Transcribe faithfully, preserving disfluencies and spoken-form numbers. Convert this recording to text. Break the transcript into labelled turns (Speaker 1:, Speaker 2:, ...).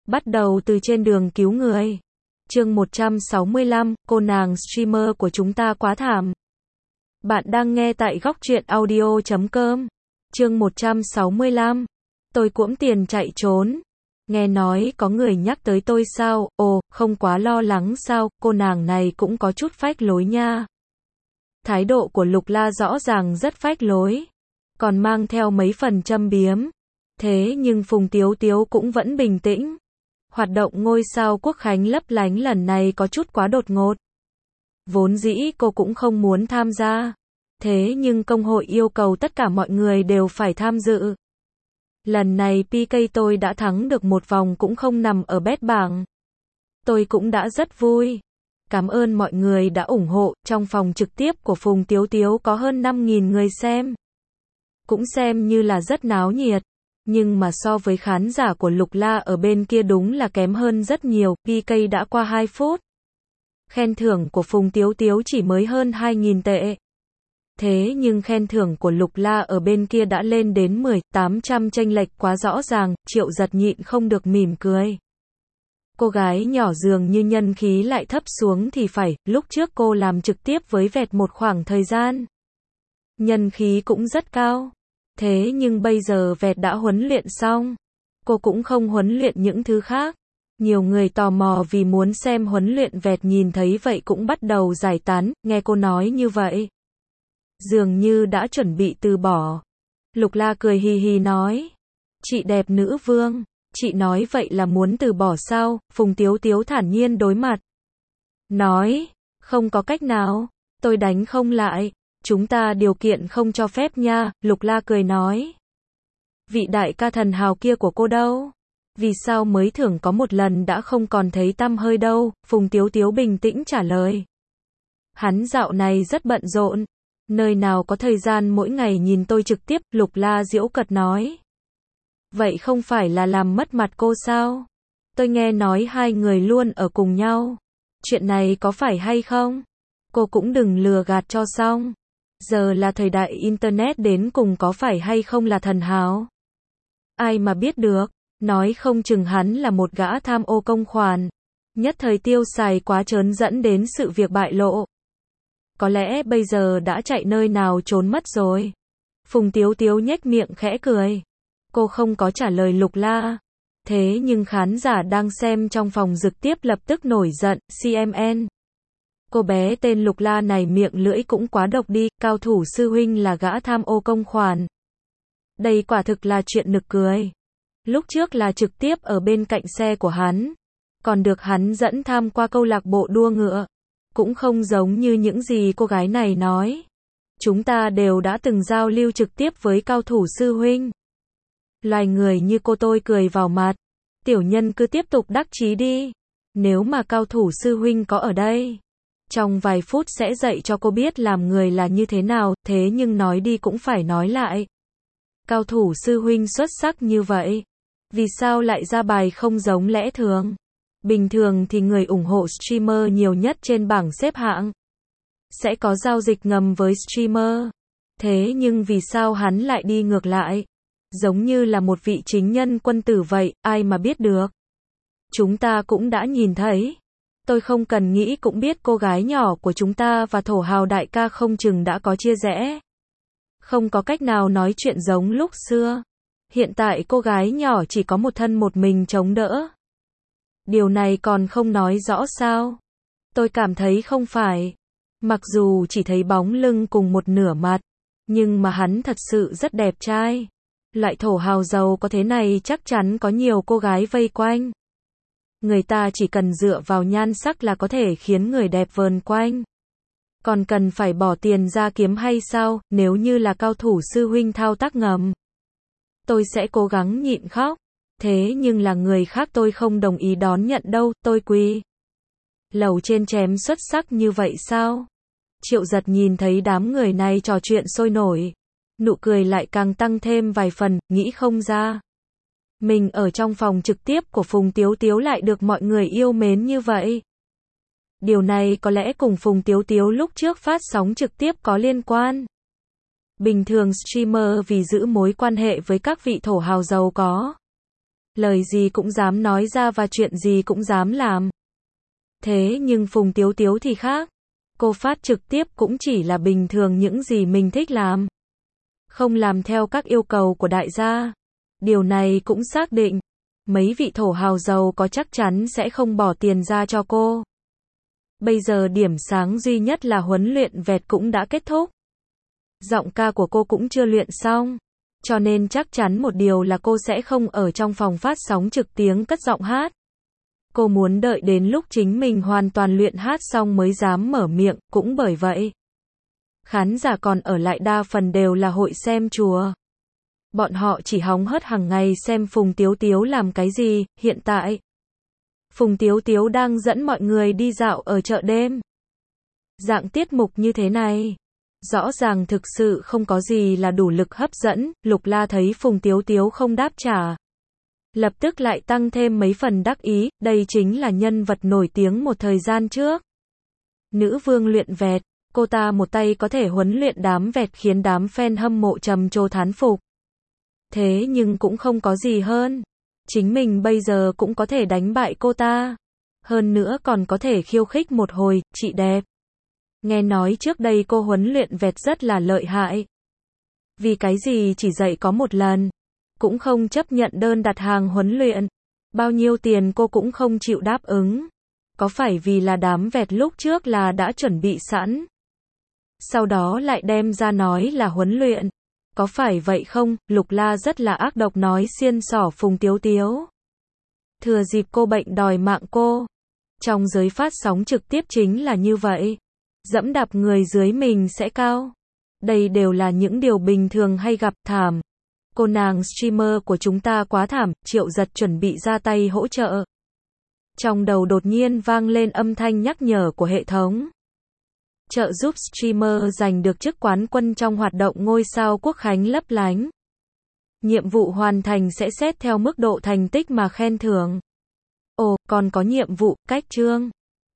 Speaker 1: Bắt đầu từ trên đường cứu người. Chương một trăm sáu mươi lăm, cô nàng streamer của chúng ta quá thảm. Bạn đang nghe tại góc truyện audio chấm com. Chương một trăm sáu mươi lăm. Tôi cuỗm tiền chạy trốn. Nghe nói có người nhắc tới tôi sao? Ồ, không quá lo lắng sao? Cô nàng này cũng có chút phách lối nha. Thái độ của Lục La rõ ràng rất phách lối, còn mang theo mấy phần châm biếm. Thế nhưng Phùng Tiếu Tiếu cũng vẫn bình tĩnh. Hoạt động ngôi sao quốc khánh lấp lánh lần này có chút quá đột ngột. Vốn dĩ cô cũng không muốn tham gia. Thế nhưng công hội yêu cầu tất cả mọi người đều phải tham dự. Lần này pê ca tôi đã thắng được một vòng cũng không nằm ở bet bảng. Tôi cũng đã rất vui. Cảm ơn mọi người đã ủng hộ. Trong phòng trực tiếp của Phùng Tiếu Tiếu có hơn năm nghìn người xem. Cũng xem như là rất náo nhiệt. Nhưng mà so với khán giả của Lục La ở bên kia đúng là kém hơn rất nhiều. pê ca đã qua hai phút. Khen thưởng của Phùng Tiếu Tiếu chỉ mới hơn hai nghìn tệ. Thế nhưng khen thưởng của Lục La ở bên kia đã lên đến mười, tám trăm, chênh lệch quá rõ ràng. Triệu Giật nhịn không được mỉm cười. Cô gái nhỏ dường như nhân khí lại thấp xuống thì phải. Lúc trước cô làm trực tiếp với vẹt một khoảng thời gian, nhân khí cũng rất cao. Thế nhưng bây giờ vẹt đã huấn luyện xong, cô cũng không huấn luyện những thứ khác. Nhiều người tò mò vì muốn xem huấn luyện vẹt, nhìn thấy vậy cũng bắt đầu giải tán. Nghe cô nói như vậy, dường như đã chuẩn bị từ bỏ. Lục La cười hì hì nói, chị đẹp nữ vương, chị nói vậy là muốn từ bỏ sao? Phùng Tiếu Tiếu thản nhiên đối mặt, nói, không có cách nào, tôi đánh không lại. Chúng ta điều kiện không cho phép nha. Lục La cười nói, vị đại ca thần hào kia của cô đâu? Vì sao mới thưởng có một lần đã không còn thấy tăm hơi đâu? Phùng Tiếu Tiếu bình tĩnh trả lời, hắn dạo này rất bận rộn, nơi nào có thời gian mỗi ngày nhìn tôi trực tiếp. Lục La giễu cợt nói, vậy không phải là làm mất mặt cô sao? Tôi nghe nói hai người luôn ở cùng nhau, chuyện này có phải hay không? Cô cũng đừng lừa gạt cho xong. Giờ là thời đại internet, đến cùng có phải hay không là thần hào? Ai mà biết được, nói không chừng hắn là một gã tham ô công khoản, nhất thời tiêu xài quá trớn dẫn đến sự việc bại lộ. Có lẽ bây giờ đã chạy nơi nào trốn mất rồi. Phùng Tiếu Tiếu nhếch miệng khẽ cười. Cô không có trả lời Lục La. Thế nhưng khán giả đang xem trong phòng trực tiếp lập tức nổi giận. xê em en, cô bé tên Lục La này miệng lưỡi cũng quá độc đi. Cao thủ sư huynh là gã tham ô công khoản. Đây quả thực là chuyện nực cười. Lúc trước là trực tiếp ở bên cạnh xe của hắn, còn được hắn dẫn tham qua câu lạc bộ đua ngựa. Cũng không giống như những gì cô gái này nói. Chúng ta đều đã từng giao lưu trực tiếp với cao thủ sư huynh. Loài người như cô tôi cười vào mặt. Tiểu nhân cứ tiếp tục đắc chí đi. Nếu mà cao thủ sư huynh có ở đây, trong vài phút sẽ dạy cho cô biết làm người là như thế nào. Thế nhưng nói đi cũng phải nói lại. Cao thủ sư huynh xuất sắc như vậy, vì sao lại ra bài không giống lẽ thường? Bình thường thì người ủng hộ streamer nhiều nhất trên bảng xếp hạng sẽ có giao dịch ngầm với streamer. Thế nhưng vì sao hắn lại đi ngược lại? Giống như là một vị chính nhân quân tử vậy, ai mà biết được. Chúng ta cũng đã nhìn thấy. Tôi không cần nghĩ cũng biết cô gái nhỏ của chúng ta và thổ hào đại ca không chừng đã có chia rẽ. Không có cách nào nói chuyện giống lúc xưa. Hiện tại cô gái nhỏ chỉ có một thân một mình chống đỡ. Điều này còn không nói rõ sao? Tôi cảm thấy không phải. Mặc dù chỉ thấy bóng lưng cùng một nửa mặt, nhưng mà hắn thật sự rất đẹp trai. Loại thổ hào giàu có thế này chắc chắn có nhiều cô gái vây quanh. Người ta chỉ cần dựa vào nhan sắc là có thể khiến người đẹp vờn quanh. Còn cần phải bỏ tiền ra kiếm hay sao? Nếu như là cao thủ sư huynh thao tác ngầm, tôi sẽ cố gắng nhịn khóc. Thế nhưng là người khác tôi không đồng ý đón nhận đâu. Tôi quỳ lầu trên chém xuất sắc như vậy sao? Triệu Giật nhìn thấy đám người này trò chuyện sôi nổi, nụ cười lại càng tăng thêm vài phần. Nghĩ không ra mình ở trong phòng trực tiếp của Phùng Tiếu Tiếu lại được mọi người yêu mến như vậy. Điều này có lẽ cùng Phùng Tiếu Tiếu lúc trước phát sóng trực tiếp có liên quan. Bình thường streamer vì giữ mối quan hệ với các vị thổ hào giàu có, lời gì cũng dám nói ra và chuyện gì cũng dám làm. Thế nhưng Phùng Tiếu Tiếu thì khác. Cô phát trực tiếp cũng chỉ là bình thường những gì mình thích làm. Không làm theo các yêu cầu của đại gia. Điều này cũng xác định. Mấy vị thổ hào giàu có chắc chắn sẽ không bỏ tiền ra cho cô. Bây giờ điểm sáng duy nhất là huấn luyện vẹt cũng đã kết thúc. Giọng ca của cô cũng chưa luyện xong. Cho nên chắc chắn một điều là cô sẽ không ở trong phòng phát sóng trực tiếng cất giọng hát. Cô muốn đợi đến lúc chính mình hoàn toàn luyện hát xong mới dám mở miệng, cũng bởi vậy. Khán giả còn ở lại đa phần đều là hội xem chùa. Bọn họ chỉ hóng hớt hàng ngày xem Phùng Tiếu Tiếu làm cái gì, hiện tại. Phùng Tiếu Tiếu đang dẫn mọi người đi dạo ở chợ đêm. Dạng tiết mục như thế này. Rõ ràng thực sự không có gì là đủ lực hấp dẫn, Lục La thấy Phùng Tiếu Tiếu không đáp trả. Lập tức lại tăng thêm mấy phần đắc ý, đây chính là nhân vật nổi tiếng một thời gian trước. Nữ vương luyện vẹt, cô ta một tay có thể huấn luyện đám vẹt khiến đám fan hâm mộ trầm trồ thán phục. Thế nhưng cũng không có gì hơn. Chính mình bây giờ cũng có thể đánh bại cô ta. Hơn nữa còn có thể khiêu khích một hồi, chị đẹp. Nghe nói trước đây cô huấn luyện vẹt rất là lợi hại. Vì cái gì chỉ dạy có một lần. Cũng không chấp nhận đơn đặt hàng huấn luyện. Bao nhiêu tiền cô cũng không chịu đáp ứng. Có phải vì là đám vẹt lúc trước là đã chuẩn bị sẵn. Sau đó lại đem ra nói là huấn luyện. Có phải vậy không? Lục La rất là ác độc nói xiên xỏ Phùng Tiếu Tiếu. Thừa dịp cô bệnh đòi mạng cô. Trong giới phát sóng trực tiếp chính là như vậy. Dẫm đạp người dưới mình sẽ cao. Đây đều là những điều bình thường hay gặp. Thảm. Cô nàng streamer của chúng ta quá thảm. Triệu Giật chuẩn bị ra tay hỗ trợ. Trong đầu đột nhiên vang lên âm thanh nhắc nhở của hệ thống. Trợ giúp streamer giành được chức quán quân trong hoạt động ngôi sao quốc khánh lấp lánh. Nhiệm vụ hoàn thành sẽ xét theo mức độ thành tích mà khen thưởng. Ồ, còn có nhiệm vụ, cách chương.